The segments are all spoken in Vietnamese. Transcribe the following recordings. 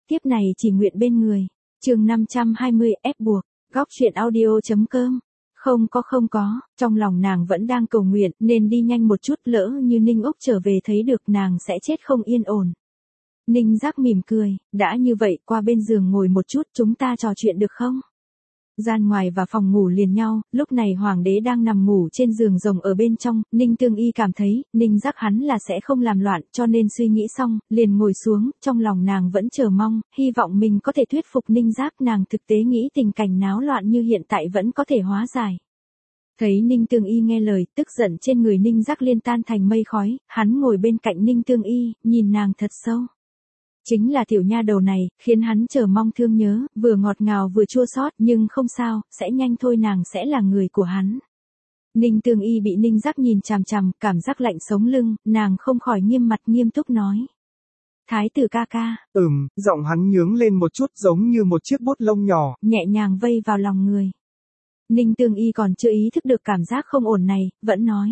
Tiếp này chỉ nguyện bên người. Chương 520 ép buộc. Góc truyện audio.com. Không có, trong lòng nàng vẫn đang cầu nguyện, nên đi nhanh một chút, lỡ như Ninh Úc trở về thấy được nàng sẽ chết không yên ổn. Ninh Giác mỉm cười, đã như vậy, qua bên giường ngồi một chút, chúng ta trò chuyện được không? Gian ngoài và phòng ngủ liền nhau, lúc này hoàng đế đang nằm ngủ trên giường rồng ở bên trong, Ninh Tương Y cảm thấy, Ninh Giác hắn là sẽ không làm loạn, cho nên suy nghĩ xong, liền ngồi xuống, trong lòng nàng vẫn chờ mong, hy vọng mình có thể thuyết phục Ninh Giác, nàng thực tế nghĩ tình cảnh náo loạn như hiện tại vẫn có thể hóa giải. Thấy Ninh Tương Y nghe lời, tức giận trên người Ninh Giác liên tan thành mây khói, hắn ngồi bên cạnh Ninh Tương Y, nhìn nàng thật sâu. Chính là tiểu nha đầu này, khiến hắn chờ mong thương nhớ, vừa ngọt ngào vừa chua xót, nhưng không sao, sẽ nhanh thôi, nàng sẽ là người của hắn. Ninh Tương Y bị Ninh Giác nhìn chằm chằm, cảm giác lạnh sống lưng, nàng không khỏi nghiêm mặt nghiêm túc nói. Thái tử ca ca. Giọng hắn nhướng lên một chút giống như một chiếc bút lông nhỏ, nhẹ nhàng vây vào lòng người. Ninh Tương Y còn chưa ý thức được cảm giác không ổn này, vẫn nói.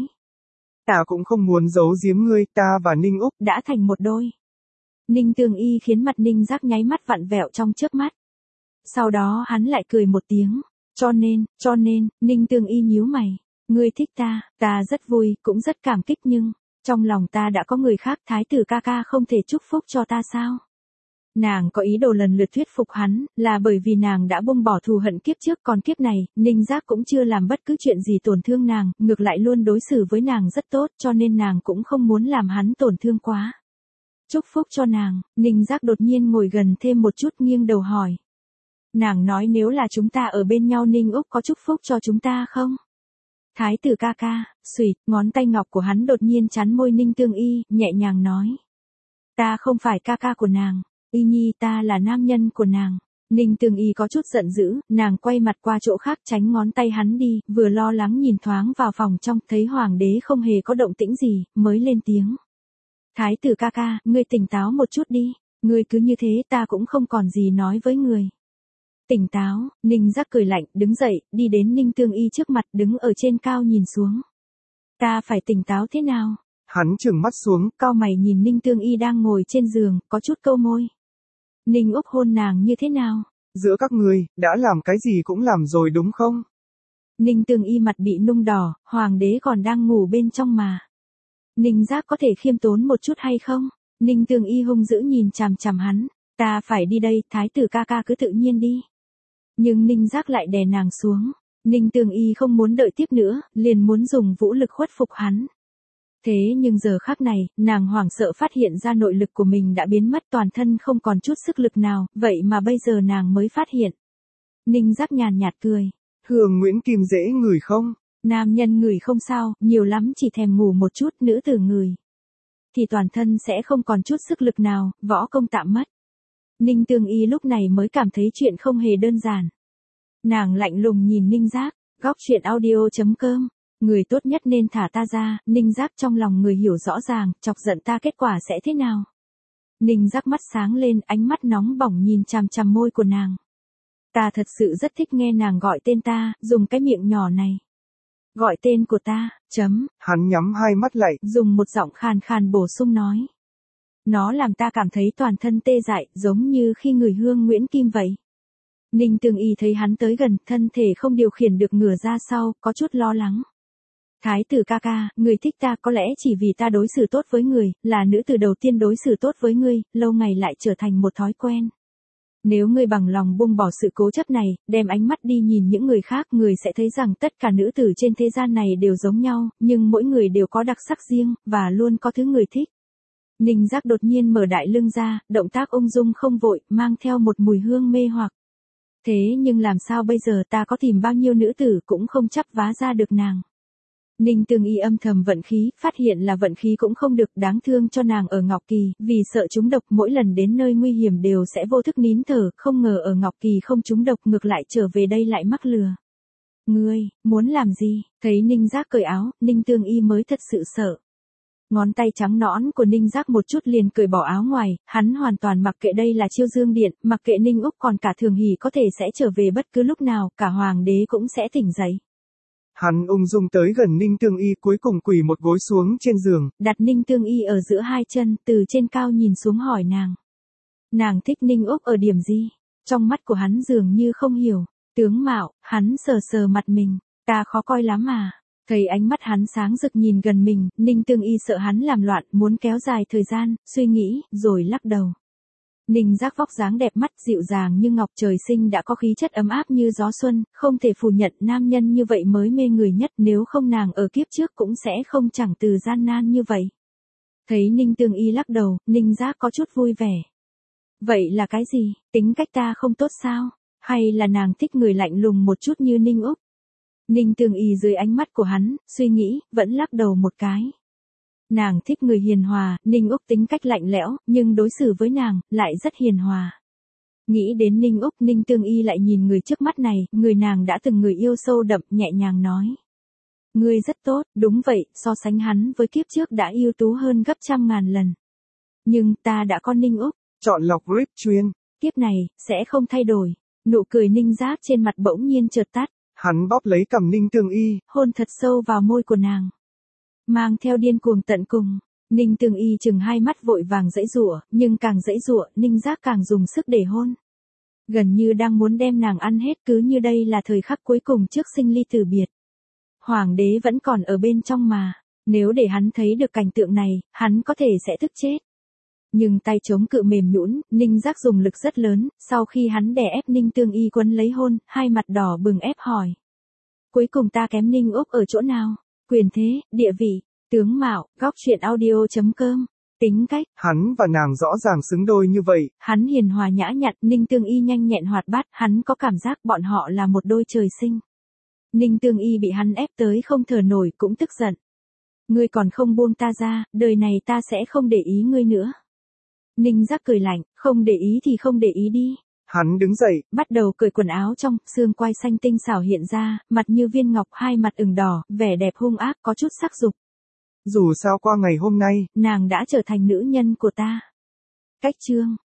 Ta cũng không muốn giấu giếm ngươi, ta và Ninh Úc đã thành một đôi. Ninh Tương Y khiến mặt Ninh Giác nháy mắt vặn vẹo trong chớp mắt. Sau đó hắn lại cười một tiếng. Cho nên, Ninh Tương Y nhíu mày. Ngươi thích ta rất vui, cũng rất cảm kích, nhưng trong lòng ta đã có người khác, thái tử ca ca không thể chúc phúc cho ta sao? Nàng có ý đồ lần lượt thuyết phục hắn, là bởi vì nàng đã buông bỏ thù hận kiếp trước, còn kiếp này, Ninh Giác cũng chưa làm bất cứ chuyện gì tổn thương nàng, ngược lại luôn đối xử với nàng rất tốt, cho nên nàng cũng không muốn làm hắn tổn thương quá. Chúc phúc cho nàng. Ninh Giác đột nhiên ngồi gần thêm một chút, nghiêng đầu hỏi. Nàng nói nếu là chúng ta ở bên nhau Ninh Úc có chúc phúc cho chúng ta không? Thái tử ca ca, xuỵt, ngón tay ngọc của hắn đột nhiên chắn môi Ninh Tương Y, nhẹ nhàng nói. Ta không phải ca ca của nàng, Y Nhi, ta là nam nhân của nàng. Ninh Tương Y có chút giận dữ, nàng quay mặt qua chỗ khác tránh ngón tay hắn đi, vừa lo lắng nhìn thoáng vào phòng trong, thấy hoàng đế không hề có động tĩnh gì, mới lên tiếng. Thái tử ca ca, ngươi tỉnh táo một chút đi, ngươi cứ như thế ta cũng không còn gì nói với người. Tỉnh táo, Ninh Giác cười lạnh, đứng dậy, đi đến Ninh Tương Y trước mặt, đứng ở trên cao nhìn xuống. Ta phải tỉnh táo thế nào? Hắn trừng mắt xuống, cau mày nhìn Ninh Tương Y đang ngồi trên giường, có chút câu môi. Ninh Úc hôn nàng như thế nào? Giữa các ngươi, đã làm cái gì cũng làm rồi đúng không? Ninh Tương Y mặt bị nung đỏ, hoàng đế còn đang ngủ bên trong mà. Ninh Giác có thể khiêm tốn một chút hay không? Ninh Tương Y hung dữ nhìn chằm chằm hắn. Ta phải đi đây, thái tử ca ca cứ tự nhiên đi. Nhưng Ninh Giác lại đè nàng xuống. Ninh Tương Y không muốn đợi tiếp nữa, liền muốn dùng vũ lực khuất phục hắn. Thế nhưng giờ khắc này, nàng hoảng sợ phát hiện ra nội lực của mình đã biến mất, toàn thân không còn chút sức lực nào, vậy mà bây giờ nàng mới phát hiện. Ninh Giác nhàn nhạt cười. Hương Nguyễn Kim dễ ngửi không? Nam nhân ngửi không sao, nhiều lắm chỉ thèm ngủ một chút, nữ tử ngửi thì toàn thân sẽ không còn chút sức lực nào, võ công tạm mất. Ninh Tương Y lúc này mới cảm thấy chuyện không hề đơn giản. Nàng lạnh lùng nhìn Ninh Giác. Góc truyện audio.com. Người tốt nhất nên thả ta ra. Ninh Giác trong lòng người hiểu rõ ràng, chọc giận ta kết quả sẽ thế nào. Ninh Giác mắt sáng lên, ánh mắt nóng bỏng nhìn chằm chằm môi của nàng. Ta thật sự rất thích nghe nàng gọi tên ta, dùng cái miệng nhỏ này. Gọi tên của ta, Hắn nhắm hai mắt lại, dùng một giọng khàn khàn bổ sung nói. Nó làm ta cảm thấy toàn thân tê dại, giống như khi ngửi hương Nguyễn Kim vậy. Ninh Tương Y thấy hắn tới gần, thân thể không điều khiển được ngửa ra sau, có chút lo lắng. Thái tử ca ca, người thích ta có lẽ chỉ vì ta đối xử tốt với người, là nữ tử đầu tiên đối xử tốt với ngươi, lâu ngày lại trở thành một thói quen. Nếu ngươi bằng lòng buông bỏ sự cố chấp này, đem ánh mắt đi nhìn những người khác, người sẽ thấy rằng tất cả nữ tử trên thế gian này đều giống nhau, nhưng mỗi người đều có đặc sắc riêng, và luôn có thứ người thích. Ninh Giác đột nhiên mở đại lưng ra, động tác ung dung không vội, mang theo một mùi hương mê hoặc. Thế nhưng làm sao bây giờ, ta có tìm bao nhiêu nữ tử cũng không chắp vá ra được nàng. Ninh Tương Y âm thầm vận khí, phát hiện là vận khí cũng không được, đáng thương cho nàng ở Ngọc Kỳ, vì sợ trúng độc mỗi lần đến nơi nguy hiểm đều sẽ vô thức nín thở, không ngờ ở Ngọc Kỳ không trúng độc, ngược lại trở về đây lại mắc lừa. Ngươi, muốn làm gì? Thấy Ninh Giác cởi áo, Ninh Tương Y mới thật sự sợ. Ngón tay trắng nõn của Ninh Giác một chút liền cởi bỏ áo ngoài, hắn hoàn toàn mặc kệ đây là Chiêu Dương Điện, mặc kệ Ninh Úc còn cả Thường Hỷ có thể sẽ trở về bất cứ lúc nào, cả hoàng đế cũng sẽ tỉnh dậy. Hắn ung dung tới gần Ninh Tương Y, cuối cùng quỳ một gối xuống trên giường, đặt Ninh Tương Y ở giữa hai chân, từ trên cao nhìn xuống hỏi nàng. Nàng thích Ninh Úc ở điểm gì? Trong mắt của hắn dường như không hiểu. Tướng mạo, hắn sờ sờ mặt mình. Ta khó coi lắm mà. Thấy ánh mắt hắn sáng rực nhìn gần mình, Ninh Tương Y sợ hắn làm loạn, muốn kéo dài thời gian, suy nghĩ, rồi lắc đầu. Ninh Giác vóc dáng đẹp mắt dịu dàng như ngọc, trời sinh đã có khí chất ấm áp như gió xuân, không thể phủ nhận nam nhân như vậy mới mê người nhất, nếu không nàng ở kiếp trước cũng sẽ không chẳng từ gian nan như vậy. Thấy Ninh Tương Y lắc đầu, Ninh Giác có chút vui vẻ. Vậy là cái gì, tính cách ta không tốt sao? Hay là nàng thích người lạnh lùng một chút như Ninh Úc? Ninh Tương Y dưới ánh mắt của hắn, suy nghĩ, vẫn lắc đầu một cái. Nàng thích người hiền hòa, Ninh Úc tính cách lạnh lẽo, nhưng đối xử với nàng, lại rất hiền hòa. Nghĩ đến Ninh Úc, Ninh Tương Y lại nhìn người trước mắt này, người nàng đã từng người yêu sâu đậm, nhẹ nhàng nói. Ngươi rất tốt, đúng vậy, so sánh hắn với kiếp trước đã ưu tú hơn gấp trăm ngàn lần. Nhưng ta đã có Ninh Úc. Chọn lọc RIP chuyên. Kiếp này, sẽ không thay đổi. Nụ cười Ninh Giác trên mặt bỗng nhiên chợt tắt. Hắn bóp lấy cằm Ninh Tương Y, hôn thật sâu vào môi của nàng. Mang theo điên cuồng tận cùng. Ninh Tương Y chừng hai mắt vội vàng giãy giụa, nhưng càng giãy giụa, Ninh Giác càng dùng sức để hôn. Gần như đang muốn đem nàng ăn hết, cứ như đây là thời khắc cuối cùng trước sinh ly tử biệt. Hoàng đế vẫn còn ở bên trong mà, nếu để hắn thấy được cảnh tượng này, hắn có thể sẽ tức chết. Nhưng tay chống cự mềm nhũn, Ninh Giác dùng lực rất lớn, sau khi hắn đè ép Ninh Tương Y quấn lấy hôn, hai mặt đỏ bừng ép hỏi. Cuối cùng ta kém Ninh Úc ở chỗ nào? Quyền thế, địa vị, tướng mạo, góc truyện audio.com, tính cách. Hắn và nàng rõ ràng xứng đôi như vậy. Hắn hiền hòa nhã nhặn, Ninh Tương Y nhanh nhẹn hoạt bát, hắn có cảm giác bọn họ là một đôi trời sinh. Ninh Tương Y bị hắn ép tới không thở nổi cũng tức giận. Ngươi còn không buông ta ra, đời này ta sẽ không để ý ngươi nữa. Ninh Giác cười lạnh, không để ý thì không để ý đi. Hắn đứng dậy, bắt đầu cởi quần áo trong, xương quai xanh tinh xảo hiện ra, mặt như viên ngọc, hai mặt ửng đỏ, vẻ đẹp hung ác, có chút sắc dục. Dù sao qua ngày hôm nay, nàng đã trở thành nữ nhân của ta. Cách chương